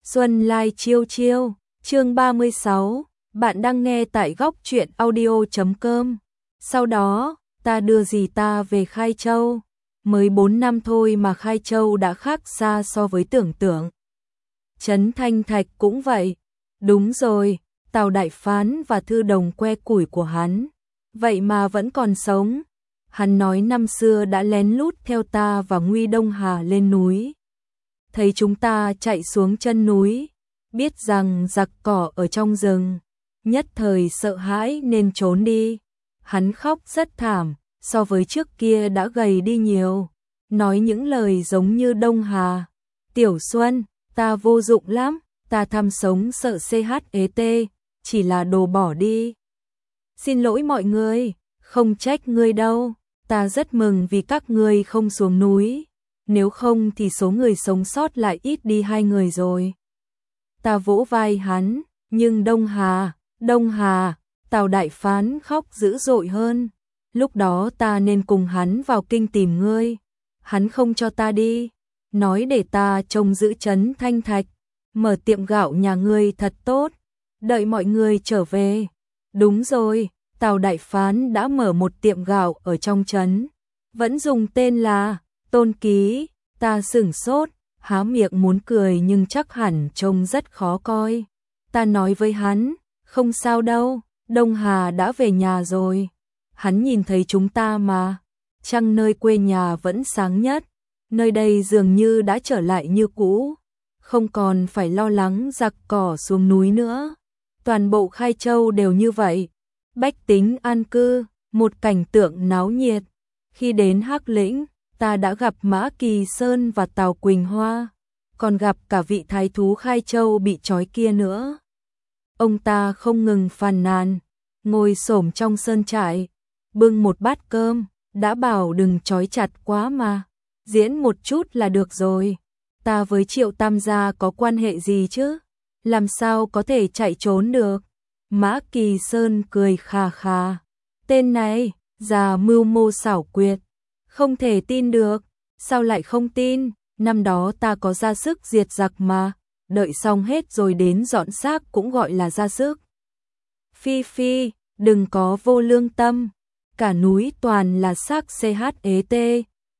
Xuân Lai chiêu chiêu, chương 36, bạn đang nghe tại góc truyện audio.com. Sau đó, ta đưa dì ta về Khai Châu. Mới 4 năm thôi mà Khai Châu đã khác xa so với tưởng tượng. Trấn Thanh Thạch cũng vậy. Đúng rồi, Tào Đại Phán và thư đồng que củi của hắn. Vậy mà vẫn còn sống. Hắn nói năm xưa đã lén lút theo ta và Nguy Đông Hà lên núi. Thấy chúng ta chạy xuống chân núi, biết rằng giặc cỏ ở trong rừng, nhất thời sợ hãi nên trốn đi. Hắn khóc rất thảm, so với trước kia đã gầy đi nhiều, nói những lời giống như Đông Hà. Tiểu Xuân, ta vô dụng lắm, ta tham sống sợ CHET, chỉ là đồ bỏ đi. Xin lỗi mọi người, không trách ngươi đâu, ta rất mừng vì các ngươi không xuống núi. Nếu không thì số người sống sót lại ít đi 2 người rồi. Ta vỗ vai hắn, nhưng Đông Hà, Tào Đại Phán khóc dữ dội hơn. Lúc đó ta nên cùng hắn vào kinh tìm ngươi. Hắn không cho ta đi, nói để ta trông giữ Trấn Thanh Thạch, mở tiệm gạo nhà ngươi thật tốt, đợi mọi người trở về. Đúng rồi, Tào Đại Phán đã mở một tiệm gạo ở trong trấn, vẫn dùng tên là Tôn Ký. Ta sửng sốt, há miệng muốn cười nhưng chắc hẳn trông rất khó coi. Ta nói với hắn, không sao đâu, Đông Hà đã về nhà rồi. Hắn nhìn thấy chúng ta mà, trăng nơi quê nhà vẫn sáng nhất, nơi đây dường như đã trở lại như cũ, không còn phải lo lắng giặc cỏ xuống núi nữa. Toàn bộ Khai Châu đều như vậy, bách tính an cư, một cảnh tượng náo nhiệt. Khi đến Hắc Lĩnh, ta đã gặp Mã Kỳ Sơn và Tào Quỳnh Hoa, còn gặp cả vị thái thú Khai Châu bị trói kia nữa. Ông ta không ngừng phàn nàn, ngồi xổm trong sơn trại, bưng một bát cơm, đã bảo đừng trói chặt quá mà, diễn một chút là được rồi. Ta với Triệu Tam gia có quan hệ gì chứ, làm sao có thể chạy trốn được. Mã Kỳ Sơn cười khà khà, tên này, già mưu mô xảo quyệt. Không thể tin được, sao lại không tin, năm đó ta có ra sức diệt giặc mà, đợi xong hết rồi đến dọn xác cũng gọi là ra sức. Phi phi, đừng có vô lương tâm, cả núi toàn là xác CHET,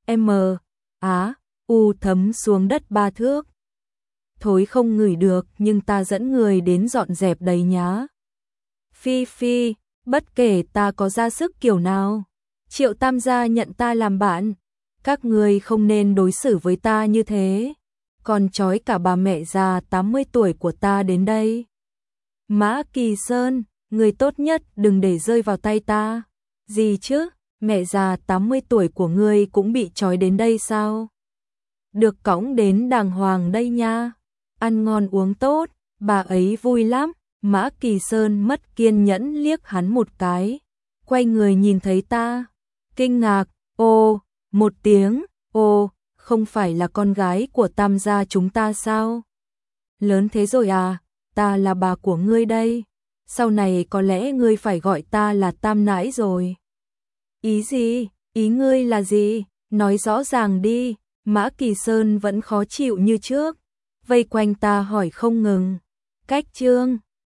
U thấm xuống đất 3 thước. Thối không ngửi được nhưng ta dẫn người đến dọn dẹp đầy nhá. Phi phi, bất kể ta có ra sức kiểu nào, Triệu Tam gia nhận ta làm bạn, các người không nên đối xử với ta như thế, còn trói cả bà mẹ già 80 tuổi của ta đến đây. Mã Kỳ Sơn, người tốt nhất đừng để rơi vào tay ta. Gì chứ, mẹ già 80 tuổi của ngươi cũng bị trói đến đây sao? Được cõng đến đàng hoàng đây nha, ăn ngon uống tốt, bà ấy vui lắm. Mã Kỳ Sơn mất kiên nhẫn liếc hắn một cái, quay người nhìn thấy ta, kinh ngạc, ô, một tiếng, ô, không phải là con gái của Tam gia chúng ta sao? Lớn thế rồi à, ta là bà của ngươi đây, sau này có lẽ ngươi phải gọi ta là Tam nãi rồi. Ý gì, ý ngươi là gì, nói rõ ràng đi. Mã Kỳ Sơn vẫn khó chịu như trước, vây quanh ta hỏi không ngừng. Cách chương